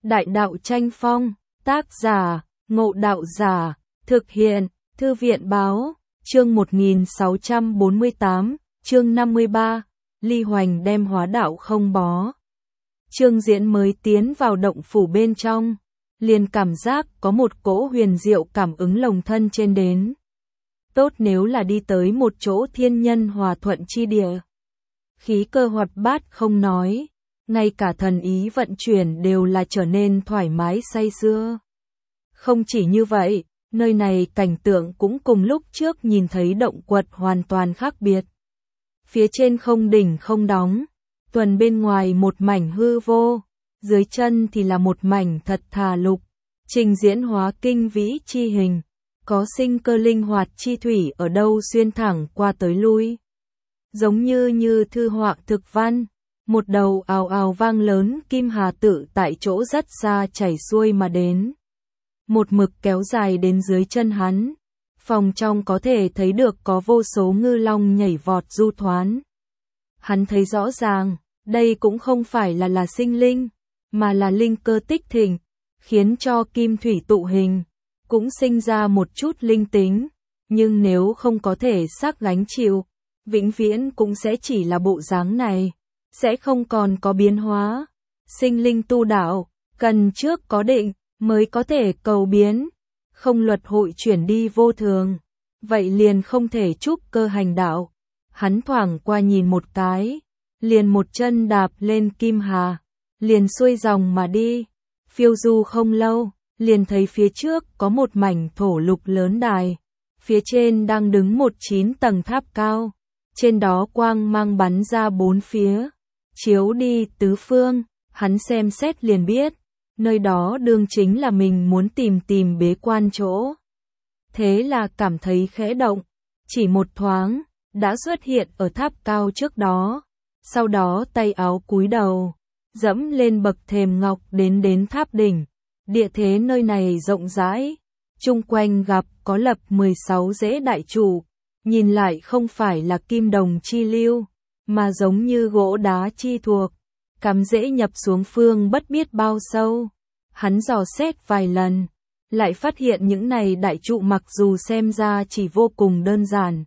Đại đạo tranh phong, tác giả, Ngộ Đạo Giả, thực hiện, Thư viện báo, chương 1648, chương 53, Ly Hoành đem hóa đạo không bó. Trương Diễn mới tiến vào động phủ bên trong, liền cảm giác có một cỗ huyền diệu cảm ứng lồng thân trên đến. Tốt nếu là đi tới một chỗ thiên nhân hòa thuận chi địa. Khí cơ hoạt bát không nói, ngay cả thần ý vận chuyển đều là trở nên thoải mái say sưa. Không chỉ như vậy, nơi này cảnh tượng cũng cùng lúc trước nhìn thấy động quật hoàn toàn khác biệt. Phía trên không đỉnh không đóng, tuần bên ngoài một mảnh hư vô, dưới chân thì là một mảnh thật thà lục, trình diễn hóa kinh vĩ chi hình, có sinh cơ linh hoạt chi thủy ở đâu xuyên thẳng qua tới lui. Giống như thư họa thực văn, một đầu ào ào vang lớn kim hà tự tại chỗ rất xa chảy xuôi mà đến. Một mực kéo dài đến dưới chân hắn, phòng trong có thể thấy được có vô số ngư long nhảy vọt du thoán. Hắn thấy rõ ràng, đây cũng không phải là sinh linh, mà là linh cơ tích thịnh, khiến cho kim thủy tụ hình, cũng sinh ra một chút linh tính, nhưng nếu không có thể xác gánh chịu, vĩnh viễn cũng sẽ chỉ là bộ dáng này, sẽ không còn có biến hóa. Sinh linh tu đạo, cần trước có định, mới có thể cầu biến, không luật hội chuyển đi vô thường, vậy liền không thể trúc cơ hành đạo. Hắn thoảng qua nhìn một cái, liền một chân đạp lên kim hà, liền xuôi dòng mà đi, phiêu du không lâu, liền thấy phía trước có một mảnh thổ lục lớn đài, phía trên đang đứng một 9 tầng tháp cao, trên đó quang mang bắn ra bốn phía, chiếu đi tứ phương, hắn xem xét liền biết, nơi đó đương chính là mình muốn tìm bế quan chỗ. Thế là cảm thấy khẽ động, chỉ một thoáng, đã xuất hiện ở tháp cao trước đó, sau đó tay áo cúi đầu, dẫm lên bậc thềm ngọc đến tháp đỉnh. Địa thế nơi này rộng rãi, chung quanh gặp có lập 16 rễ đại trụ, nhìn lại không phải là kim đồng chi lưu, mà giống như gỗ đá chi thuộc, cắm rễ nhập xuống phương bất biết bao sâu. Hắn dò xét vài lần, lại phát hiện những này đại trụ mặc dù xem ra chỉ vô cùng đơn giản,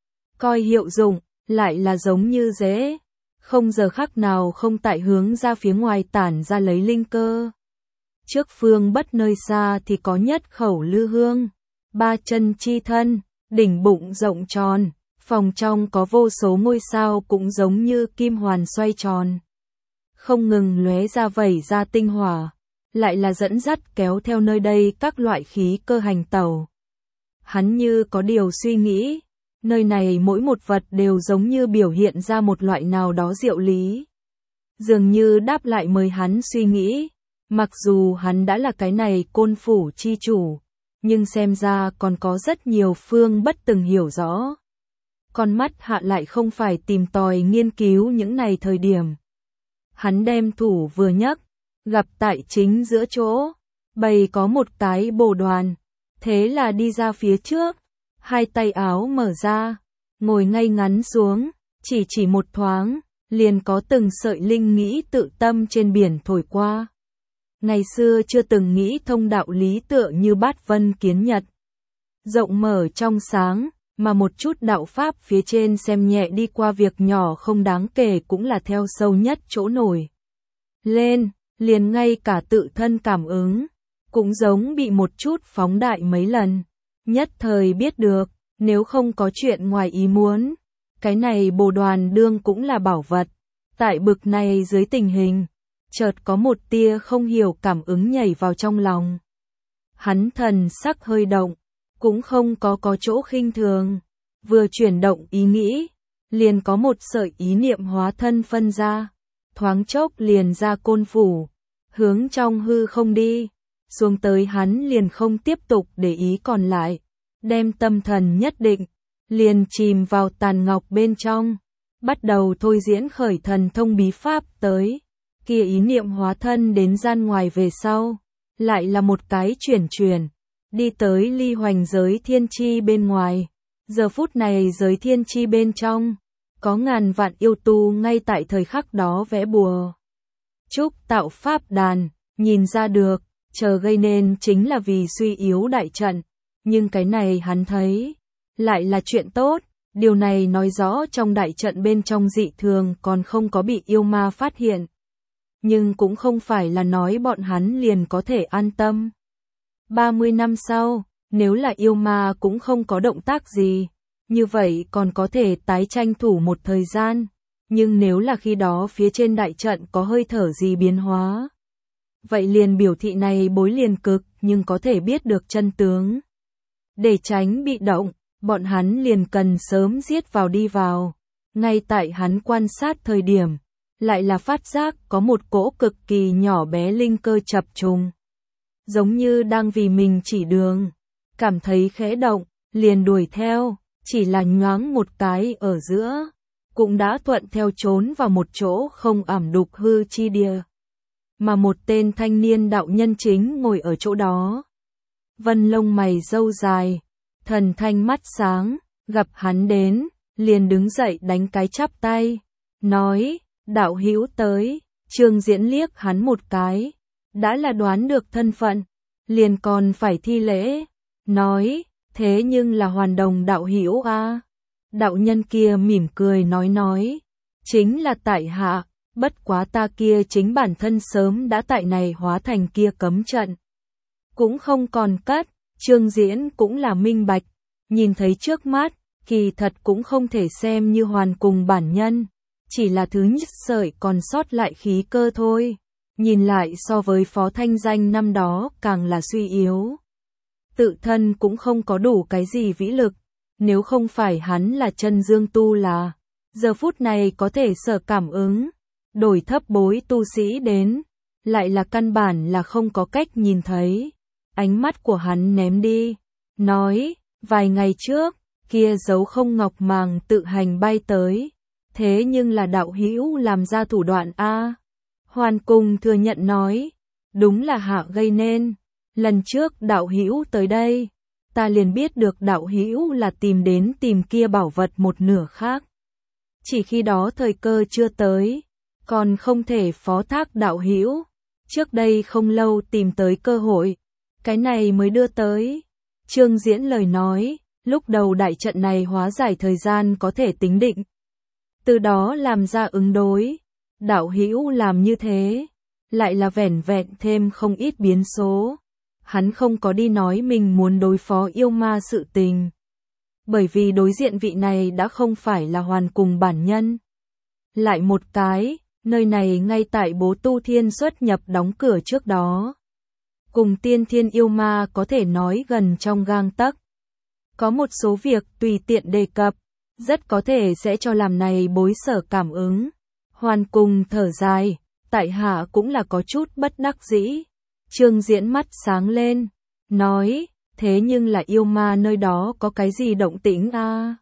coi hiệu dụng, lại là giống như rễ, không giờ khắc nào không tại hướng ra phía ngoài tản ra lấy linh cơ. Trước phương bất nơi xa thì có nhất khẩu lư hương, ba chân chi thân, đỉnh bụng rộng tròn, phòng trong có vô số ngôi sao cũng giống như kim hoàn xoay tròn. Không ngừng lóe ra vẩy ra tinh hỏa, lại là dẫn dắt kéo theo nơi đây các loại khí cơ hành tẩu. Hắn như có điều suy nghĩ, nơi này mỗi một vật đều giống như biểu hiện ra một loại nào đó diệu lý. Dường như đáp lại mời hắn suy nghĩ. Mặc dù hắn đã là cái này côn phủ chi chủ, nhưng xem ra còn có rất nhiều phương bất từng hiểu rõ. Con mắt hạ lại không phải tìm tòi nghiên cứu những này thời điểm. Hắn đem thủ vừa nhấc, gặp tại chính giữa chỗ, bày có một cái bồ đoàn, thế là đi ra phía trước, hai tay áo mở ra, ngồi ngay ngắn xuống, chỉ một thoáng, liền có từng sợi linh nghĩ tự tâm trên biển thổi qua. Ngày xưa chưa từng nghĩ thông đạo lý tựa như bát vân kiến nhật. Rộng mở trong sáng, mà một chút đạo pháp phía trên xem nhẹ đi qua việc nhỏ không đáng kể cũng là theo sâu nhất chỗ nổi lên, liền ngay cả tự thân cảm ứng, cũng giống bị một chút phóng đại mấy lần. Nhất thời biết được, nếu không có chuyện ngoài ý muốn, cái này bồ đoàn đương cũng là bảo vật. Tại bực này dưới tình hình, chợt có một tia không hiểu cảm ứng nhảy vào trong lòng. Hắn thần sắc hơi động, cũng không có chỗ khinh thường, vừa chuyển động ý nghĩ, liền có một sợi ý niệm hóa thân phân ra, thoáng chốc liền ra côn phủ, hướng trong hư không đi, xuống tới hắn liền không tiếp tục để ý còn lại, đem tâm thần nhất định, liền chìm vào tàn ngọc bên trong, bắt đầu thôi diễn khởi thần thông bí pháp tới. Kia ý niệm hóa thân đến gian ngoài về sau, lại là một cái chuyển, đi tới Ly Hoành giới thiên chi bên ngoài. Giờ phút này giới thiên chi bên trong, có ngàn vạn yêu tu ngay tại thời khắc đó vẽ bùa. Trúc tạo pháp đàn, nhìn ra được, chờ gây nên chính là vì suy yếu đại trận, nhưng cái này hắn thấy lại là chuyện tốt, điều này nói rõ trong đại trận bên trong dị thường còn không có bị yêu ma phát hiện. Nhưng cũng không phải là nói bọn hắn liền có thể an tâm. 30 năm sau, nếu là yêu ma cũng không có động tác gì, như vậy còn có thể tái tranh thủ một thời gian, nhưng nếu là khi đó phía trên đại trận có hơi thở gì biến hóa, vậy liền biểu thị này bối liền cực nhưng có thể biết được chân tướng. Để tránh bị động, bọn hắn liền cần sớm giết vào đi vào. Ngay tại hắn quan sát thời điểm, lại là phát giác có một cỗ cực kỳ nhỏ bé linh cơ chập trùng. Giống như đang vì mình chỉ đường, cảm thấy khẽ động, liền đuổi theo, chỉ là nhoáng một cái ở giữa, cũng đã thuận theo trốn vào một chỗ không ảm đục hư chi địa. Mà một tên thanh niên đạo nhân chính ngồi ở chỗ đó. Vân lông mày râu dài, thần thanh mắt sáng, gặp hắn đến, liền đứng dậy đánh cái chắp tay, nói, đạo hữu tới. Trương Diễn liếc hắn một cái, đã là đoán được thân phận, liền còn phải thi lễ, nói, thế nhưng là Hoàn Đồng đạo hữu a. Đạo nhân kia mỉm cười nói, chính là tại hạ, bất quá ta kia chính bản thân sớm đã tại này hóa thành kia cấm trận. Cũng không còn cất, Trương Diễn cũng là minh bạch, nhìn thấy trước mắt, kỳ thật cũng không thể xem như hoàn cùng bản nhân, chỉ là thứ nhất sợi còn sót lại khí cơ thôi, nhìn lại so với Phó Thanh Danh năm đó càng là suy yếu. Tự thân cũng không có đủ cái gì vĩ lực, nếu không phải hắn là chân dương tu là, giờ phút này có thể sở cảm ứng, đổi thấp bối tu sĩ đến, lại là căn bản là không có cách nhìn thấy. Ánh mắt của hắn ném đi, nói, vài ngày trước, kia dấu không ngọc màng tự hành bay tới, thế nhưng là đạo hữu làm ra thủ đoạn a. Hoàn cùng thừa nhận nói, đúng là hạ gây nên, lần trước đạo hữu tới đây, ta liền biết được đạo hữu là tìm đến tìm kia bảo vật một nửa khác. Chỉ khi đó thời cơ chưa tới, còn không thể phó thác đạo hữu, trước đây không lâu tìm tới cơ hội, cái này mới đưa tới. Trương Diễn lời nói, lúc đầu đại trận này hóa giải thời gian có thể tính định, từ đó làm ra ứng đối. Đạo hữu làm như thế, lại là vẻn vẹn thêm không ít biến số. Hắn không có đi nói mình muốn đối phó yêu ma sự tình, bởi vì đối diện vị này đã không phải là Hoàn cùng bản nhân. Lại một cái, nơi này ngay tại Bố Tu Thiên xuất nhập đóng cửa trước đó, cùng tiên thiên yêu ma có thể nói gần trong gang tấc. Có một số việc tùy tiện đề cập, rất có thể sẽ cho làm này bối sở cảm ứng. Hoàn cùng thở dài, tại hạ cũng là có chút bất đắc dĩ. Trương Diễn mắt sáng lên, nói, thế nhưng là yêu ma nơi đó có cái gì động tĩnh a?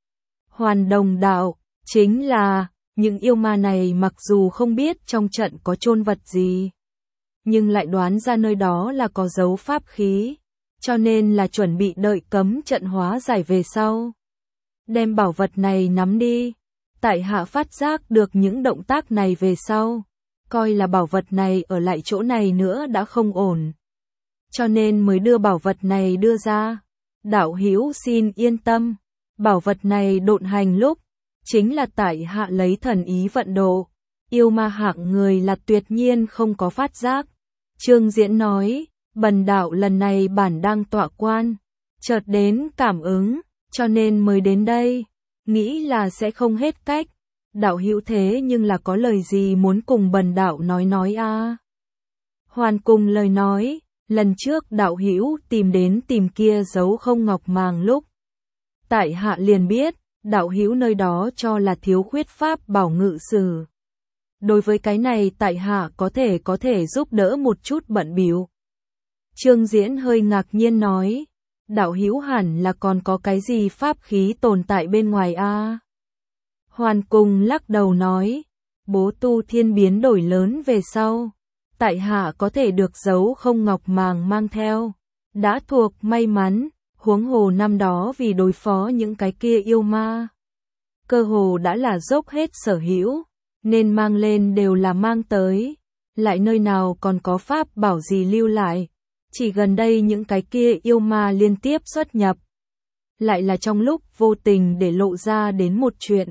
Hoàn Đồng đạo, chính là, những yêu ma này mặc dù không biết trong trận có chôn vật gì, nhưng lại đoán ra nơi đó là có dấu pháp khí, cho nên là chuẩn bị đợi cấm trận hóa giải về sau. Đem bảo vật này nắm đi, tại hạ phát giác được những động tác này về sau, coi là bảo vật này ở lại chỗ này nữa đã không ổn, cho nên mới đưa bảo vật này đưa ra. Đạo hữu xin yên tâm, bảo vật này độn hành lúc, chính là tại hạ lấy thần ý vận độ, yêu ma hạng người là tuyệt nhiên không có phát giác. Trương Diễn nói, bần đạo lần này bản đang tọa quan, chợt đến cảm ứng, cho nên mới đến đây, nghĩ là sẽ không hết cách. Đạo hữu thế nhưng là có lời gì muốn cùng bần đạo nói a? Hoàn cùng lời nói, lần trước đạo hữu tìm đến tìm kia dấu không ngọc màng lúc, tại hạ liền biết, đạo hữu nơi đó cho là thiếu khuyết pháp bảo ngự sử. Đối với cái này tại hạ có thể giúp đỡ một chút bận bịu. Trương Diễn hơi ngạc nhiên nói, đạo hữu hẳn là còn có cái gì pháp khí tồn tại bên ngoài a? Hoàn cùng lắc đầu nói, Bố Tu Thiên biến đổi lớn về sau, tại hạ có thể được dấu không ngọc màng mang theo, đã thuộc may mắn, huống hồ năm đó vì đối phó những cái kia yêu ma, cơ hồ đã là dốc hết sở hữu, nên mang lên đều là mang tới. lại nơi nào còn có pháp bảo gì lưu lại. Chỉ gần đây những cái kia yêu ma liên tiếp xuất nhập. Lại là trong lúc vô tình để lộ ra đến một chuyện.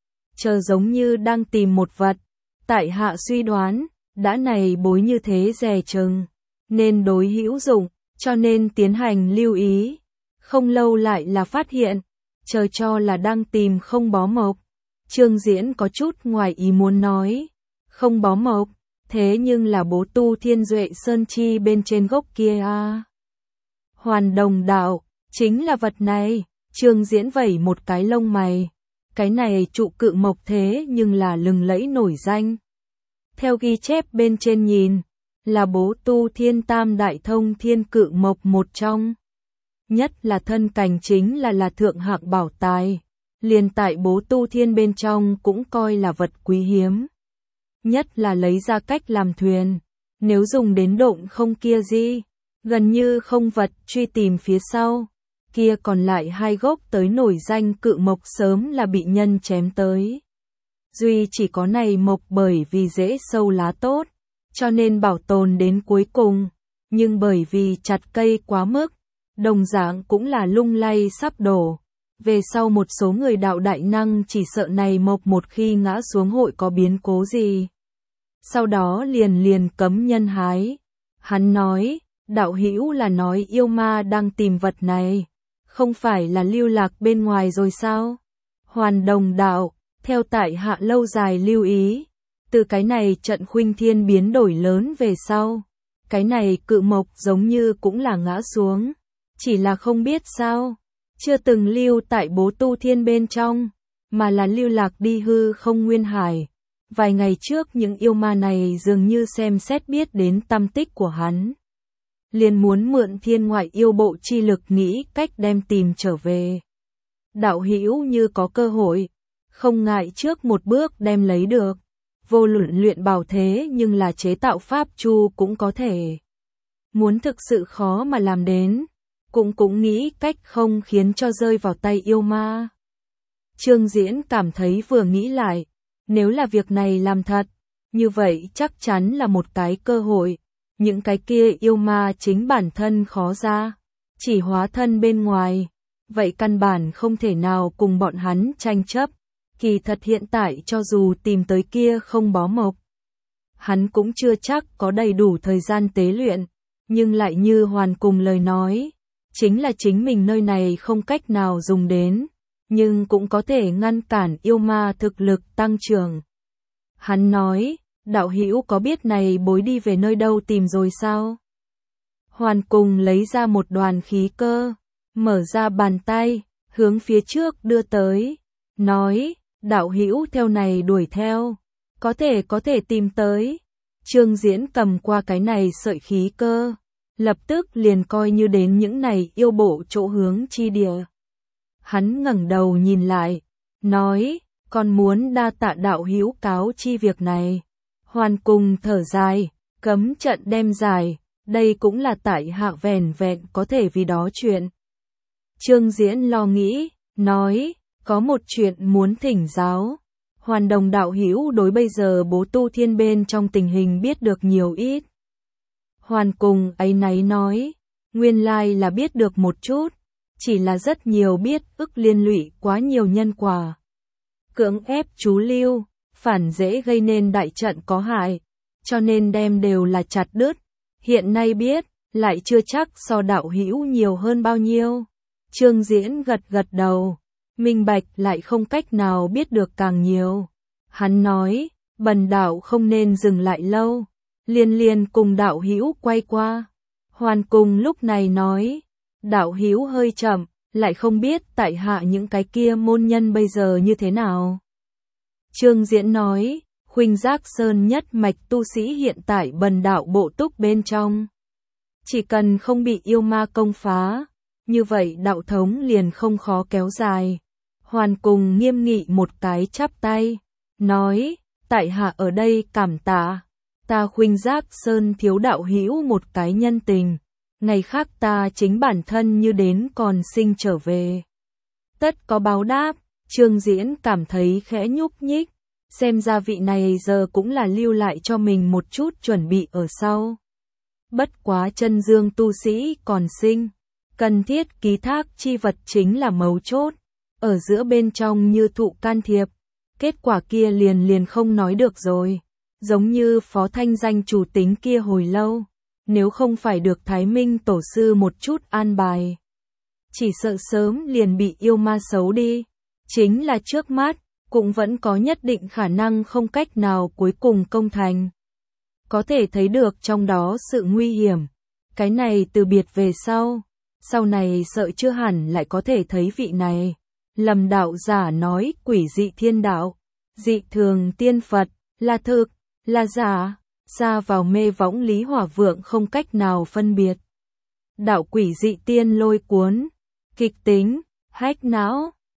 Chờ giống như đang tìm một vật. Tại hạ suy đoán, đã này bối như thế dè chừng, nên đối hữu dụng, cho nên tiến hành lưu ý. Không lâu lại là phát hiện, chờ cho là đang tìm không bó mộc. Trương Diễn có chút ngoài ý muốn nói, không bó mộc, thế nhưng là bố tu Thiên Duệ Sơn Chi bên trên gốc kia à. Hoàn Đồng đạo, chính là vật này. Trương Diễn vẩy một cái lông mày. Cái này trụ cự mộc thế nhưng là lừng lẫy nổi danh. Theo ghi chép bên trên nhìn, là bố tu Thiên Tam Đại Thông Thiên cự mộc một trong. Nhất là thân cành chính là thượng hạng bảo tài. Liền tại bố tu thiên bên trong cũng coi là vật quý hiếm. Nhất là lấy ra cách làm thuyền. Nếu dùng đến độn không kia gì, gần như không vật truy tìm phía sau. Kia còn lại hai gốc tới nổi danh cự mộc sớm là bị nhân chém tới. Duy chỉ có này mộc bởi vì dễ sâu lá tốt, cho nên bảo tồn đến cuối cùng. Nhưng bởi vì chặt cây quá mức, đồng dạng cũng là lung lay sắp đổ. Về sau một số người đạo đại năng chỉ sợ này mộc một khi ngã xuống hội có biến cố gì. Sau đó liền cấm nhân hái. Hắn nói, đạo hữu là nói yêu ma đang tìm vật này, không phải là lưu lạc bên ngoài rồi sao? Hoàn Đồng đạo, theo tại hạ lâu dài lưu ý, từ cái này trận khuynh thiên biến đổi lớn về sau, cái này cự mộc giống như cũng là ngã xuống, chỉ là không biết sao. Chưa từng lưu tại bố tu thiên bên trong, mà là lưu lạc đi hư không nguyên hải. Vài ngày trước những yêu ma này dường như xem xét biết đến tâm tích của hắn. Liền muốn mượn thiên ngoại yêu bộ chi lực nghĩ cách đem tìm trở về. Đạo hữu như có cơ hội, không ngại trước một bước đem lấy được. Vô luận luyện bảo thế nhưng là chế tạo pháp chu cũng có thể. Muốn thực sự khó mà làm đến. Cũng nghĩ cách không khiến cho rơi vào tay yêu ma. Trương Diễn cảm thấy vừa nghĩ lại, nếu là việc này làm thật, như vậy chắc chắn là một cái cơ hội. Những cái kia yêu ma chính bản thân khó ra, chỉ hóa thân bên ngoài, vậy căn bản không thể nào cùng bọn hắn tranh chấp. Kỳ thật hiện tại cho dù tìm tới kia không bó mộc, hắn cũng chưa chắc có đầy đủ thời gian tế luyện, nhưng lại như Hoàn cùng lời nói. Chính là chính mình nơi này không cách nào dùng đến, nhưng cũng có thể ngăn cản yêu ma thực lực tăng trưởng. Hắn nói, đạo hữu có biết này bối đi về nơi đâu tìm rồi sao? Hoàn cùng lấy ra một đoàn khí cơ, mở ra bàn tay, hướng phía trước đưa tới, nói, đạo hữu theo này đuổi theo, có thể tìm tới. Trương Diễn cầm qua cái này sợi khí cơ. Lập tức liền coi như đến những này yêu bộ chỗ hướng chi địa. Hắn ngẩng đầu nhìn lại, nói, còn muốn đa tạ đạo hữu cáo chi việc này. Hoàn cùng thở dài, cấm trận đem dài, đây cũng là tại hạ vẻn vẹn có thể vì đó chuyện. Trương Diễn lo nghĩ, nói, có một chuyện muốn thỉnh giáo. Hoàn Đồng đạo hữu đối bây giờ bố tu thiên bên trong tình hình biết được nhiều ít. Hoàn cùng áy náy nói, nguyên lai là biết được một chút, chỉ là rất nhiều biết ức liên lụy quá nhiều nhân quả. Cưỡng ép chú lưu, phản dễ gây nên đại trận có hại, cho nên đem đều là chặt đứt. Hiện nay biết, lại chưa chắc so đạo hữu nhiều hơn bao nhiêu. Trương Diễn gật đầu, minh bạch lại không cách nào biết được càng nhiều. Hắn nói, bần đạo không nên dừng lại lâu. Liên cùng đạo hữu quay qua. Hoàn cùng lúc này nói, đạo hữu hơi chậm, lại không biết tại hạ những cái kia môn nhân bây giờ như thế nào. Trương Diễn nói, Khuynh Giác Sơn nhất mạch tu sĩ hiện tại bần đạo bộ túc bên trong. Chỉ cần không bị yêu ma công phá, như vậy đạo thống liền không khó kéo dài. Hoàn cùng nghiêm nghị một cái chắp tay, nói, tại hạ ở đây cảm tạ. Ta Khuynh Giác Sơn thiếu đạo hữu một cái nhân tình, ngày khác ta chính bản thân như đến còn sinh trở về. Tất có báo đáp. Trương Diễn cảm thấy khẽ nhúc nhích, xem ra vị này giờ cũng là lưu lại cho mình một chút chuẩn bị ở sau. Bất quá chân dương tu sĩ còn sinh, cần thiết ký thác chi vật chính là mấu chốt, ở giữa bên trong như thụ can thiệp, kết quả kia liền không nói được rồi, giống như Phó Thanh danh chủ tính kia hồi lâu, nếu không phải được Thái Minh tổ sư một chút an bài, chỉ sợ sớm liền bị yêu ma xấu đi, chính là trước mắt, cũng vẫn có nhất định khả năng không cách nào cuối cùng công thành. Có thể thấy được trong đó sự nguy hiểm, cái này từ biệt về sau này sợ chưa hẳn lại có thể thấy vị này. Lâm đạo giả nói quỷ dị thiên đạo, dị thường tiên Phật, là thực, là giả, xa vào mê võng Lý Hỏa Vượng không cách nào phân biệt. Đạo quỷ dị tiên lôi cuốn, kịch tính, hách não,